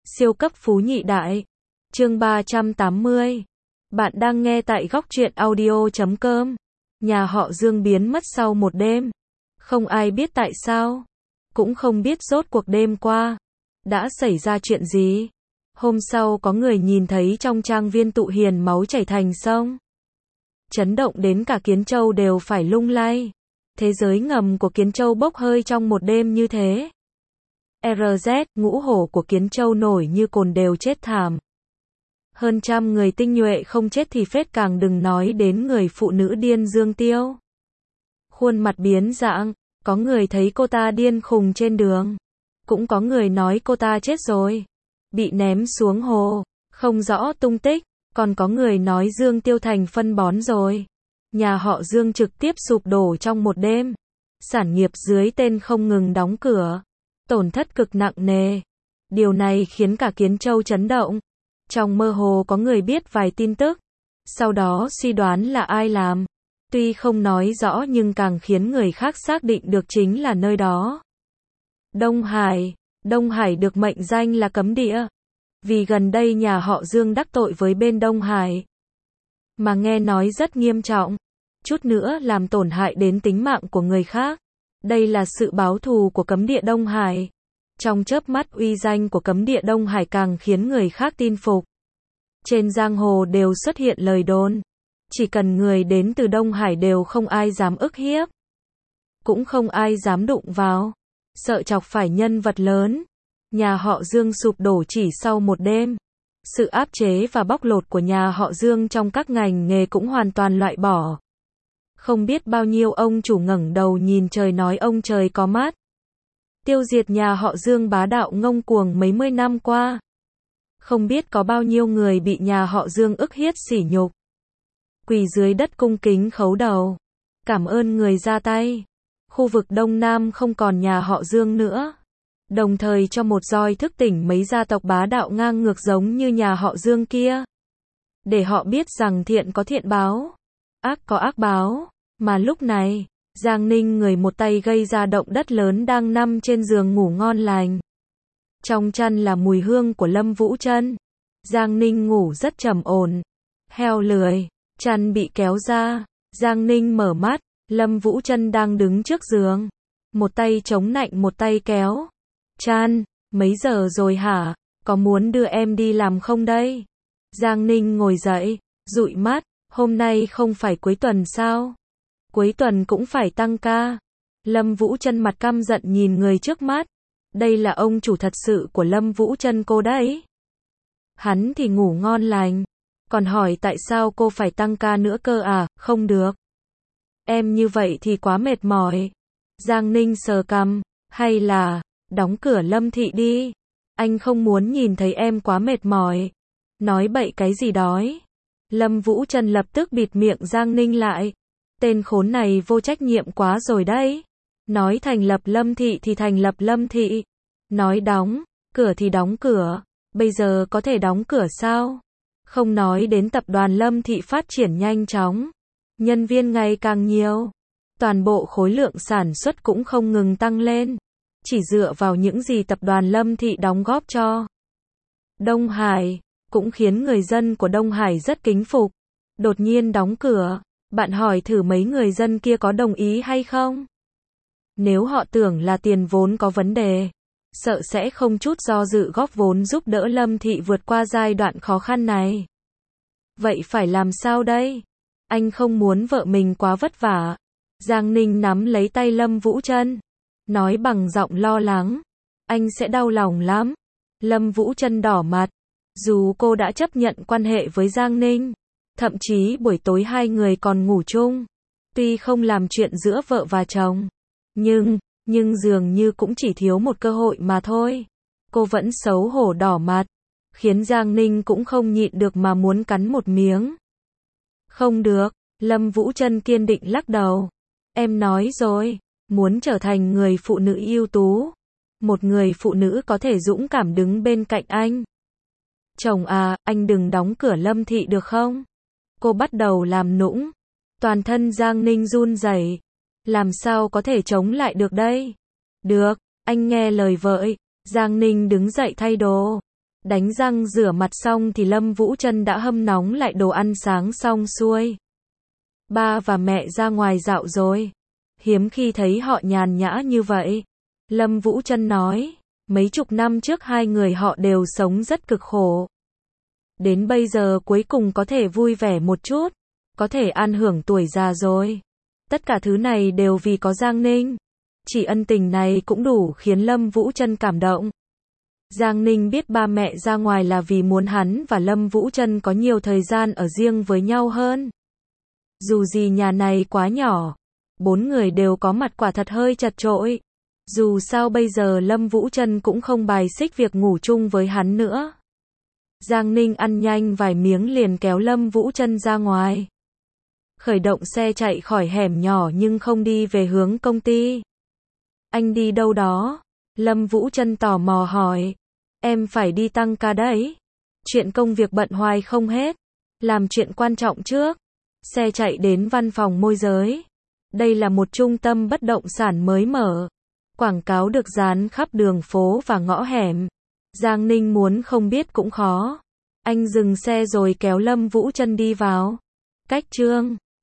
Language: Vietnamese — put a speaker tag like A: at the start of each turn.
A: Siêu cấp phú nhị đại. Chương 380. Bạn đang nghe tại góc truyện audio.com. Nhà họ Dương biến mất sau một đêm. Không ai biết tại sao. Cũng không biết rốt cuộc đêm qua đã xảy ra chuyện gì. Hôm sau có người nhìn thấy trong trang viên Tụ Hiền máu chảy thành sông. Chấn động đến cả Kiến Châu đều phải lung lay. Thế giới ngầm của Kiến Châu bốc hơi trong một đêm như thế. RZ, ngũ hổ của Kiến Châu nổi như cồn đều chết thảm. Hơn trăm người tinh nhuệ không chết thì phết, càng đừng nói đến người phụ nữ điên Dương Tiêu. Khuôn mặt biến dạng, có người thấy cô ta điên khùng trên đường. Cũng có người nói cô ta chết rồi, bị ném xuống hồ, không rõ tung tích. Còn có người nói Dương Tiêu thành phân bón rồi. Nhà họ Dương trực tiếp sụp đổ trong một đêm. Sản nghiệp dưới tên không ngừng đóng cửa. Tổn thất cực nặng nề. Điều này khiến cả Kiến Châu chấn động. Trong mơ hồ có người biết vài tin tức. Sau đó suy đoán là ai làm. Tuy không nói rõ nhưng càng khiến người khác xác định được chính là nơi đó. Đông Hải. Đông Hải được mệnh danh là cấm địa. Vì gần đây nhà họ Dương đắc tội với bên Đông Hải. Mà nghe nói rất nghiêm trọng. Chút nữa làm tổn hại đến tính mạng của người khác. Đây là sự báo thù của cấm địa Đông Hải. Trong chớp mắt uy danh của cấm địa Đông Hải càng khiến người khác tin phục. Trên giang hồ đều xuất hiện lời đồn. Chỉ cần người đến từ Đông Hải đều không ai dám ức hiếp. Cũng không ai dám đụng vào. Sợ chọc phải nhân vật lớn. Nhà họ Dương sụp đổ chỉ sau một đêm. Sự áp chế và bóc lột của nhà họ Dương trong các ngành nghề cũng hoàn toàn loại bỏ. Không biết bao nhiêu ông chủ ngẩng đầu nhìn trời nói ông trời có mắt. Tiêu diệt nhà họ Dương bá đạo ngông cuồng mấy mươi năm qua. Không biết có bao nhiêu người bị nhà họ Dương ức hiếp sỉ nhục. Quỳ dưới đất cung kính khấu đầu. Cảm ơn người ra tay. Khu vực Đông Nam không còn nhà họ Dương nữa. Đồng thời cho một roi thức tỉnh mấy gia tộc bá đạo ngang ngược giống như nhà họ Dương kia. Để họ biết rằng thiện có thiện báo, ác có ác báo. Mà lúc này, Giang Ninh người một tay gây ra động đất lớn đang nằm trên giường ngủ ngon lành. Trong chăn là mùi hương của Lâm Vũ Trân. Giang Ninh ngủ rất trầm ổn. Heo lười, chăn bị kéo ra. Giang Ninh mở mắt, Lâm Vũ Trân đang đứng trước giường. Một tay chống nạnh một tay kéo. Chan, mấy giờ rồi hả? Có muốn đưa em đi làm không đây? Giang Ninh ngồi dậy, dụi mắt, hôm nay không phải cuối tuần sao? Cuối tuần cũng phải tăng ca. Lâm Vũ Trân mặt căm giận nhìn người trước mắt. Đây là ông chủ thật sự của Lâm Vũ Trân cô đấy. Hắn thì ngủ ngon lành. Còn hỏi tại sao cô phải tăng ca nữa cơ à? Không được. Em như vậy thì quá mệt mỏi. Giang Ninh sờ cằm, hay là đóng cửa Lâm thị đi. Anh không muốn nhìn thấy em quá mệt mỏi. Nói bậy cái gì đói. Lâm Vũ Trân lập tức bịt miệng Giang Ninh lại. Tên khốn này vô trách nhiệm quá rồi đấy. Nói thành lập Lâm thị thì thành lập Lâm thị. Nói đóng cửa thì đóng cửa. Bây giờ có thể đóng cửa sao? Không nói đến tập đoàn Lâm thị phát triển nhanh chóng. Nhân viên ngày càng nhiều. Toàn bộ khối lượng sản xuất cũng không ngừng tăng lên. Chỉ dựa vào những gì tập đoàn Lâm thị đóng góp cho Đông Hải, cũng khiến người dân của Đông Hải rất kính phục. Đột nhiên đóng cửa, bạn hỏi thử mấy người dân kia có đồng ý hay không? Nếu họ tưởng là tiền vốn có vấn đề, sợ sẽ không chút do dự góp vốn giúp đỡ Lâm thị vượt qua giai đoạn khó khăn này. Vậy phải làm sao đây? Anh không muốn vợ mình quá vất vả. Giang Ninh nắm lấy tay Lâm Vũ Trân, nói bằng giọng lo lắng. Anh sẽ đau lòng lắm. Lâm Vũ Trân đỏ mặt. Dù cô đã chấp nhận quan hệ với Giang Ninh, thậm chí buổi tối hai người còn ngủ chung. Tuy không làm chuyện giữa vợ và chồng, nhưng dường như cũng chỉ thiếu một cơ hội mà thôi. Cô vẫn xấu hổ đỏ mặt, khiến Giang Ninh cũng không nhịn được mà muốn cắn một miếng. Không được, Lâm Vũ Trân kiên định lắc đầu. Em nói rồi, muốn trở thành người phụ nữ ưu tú. Một người phụ nữ có thể dũng cảm đứng bên cạnh anh. Chồng à, anh đừng đóng cửa Lâm thị được không? Cô bắt đầu làm nũng. Toàn thân Giang Ninh run rẩy. Làm sao có thể chống lại được đây? Được, anh nghe lời vợ. Giang Ninh đứng dậy thay đồ. Đánh răng rửa mặt xong thì Lâm Vũ Trân đã hâm nóng lại đồ ăn sáng xong xuôi. Ba và mẹ ra ngoài dạo rồi. Hiếm khi thấy họ nhàn nhã như vậy. Lâm Vũ Trân nói, mấy chục năm trước hai người họ đều sống rất cực khổ. Đến bây giờ cuối cùng có thể vui vẻ một chút, có thể an hưởng tuổi già rồi. Tất cả thứ này đều vì có Giang Ninh. Chỉ ân tình này cũng đủ khiến Lâm Vũ Trân cảm động. Giang Ninh biết ba mẹ ra ngoài là vì muốn hắn và Lâm Vũ Trân có nhiều thời gian ở riêng với nhau hơn. Dù gì nhà này quá nhỏ, 4 người đều có mặt quả thật hơi chật chội. Dù sao bây giờ Lâm Vũ Trân cũng không bài xích việc ngủ chung với hắn nữa. Giang Ninh ăn nhanh vài miếng liền kéo Lâm Vũ Trân ra ngoài. Khởi động xe chạy khỏi hẻm nhỏ nhưng không đi về hướng công ty. Anh đi đâu đó? Lâm Vũ Trân tò mò hỏi. Em phải đi tăng ca đấy. Chuyện công việc bận hoài không hết. Làm chuyện quan trọng trước. Xe chạy đến văn phòng môi giới. Đây là một trung tâm bất động sản mới mở. Quảng cáo được dán khắp đường phố và ngõ hẻm. Giang Ninh muốn không biết cũng khó. Anh dừng xe rồi kéo Lâm Vũ Trân đi vào. Cách chương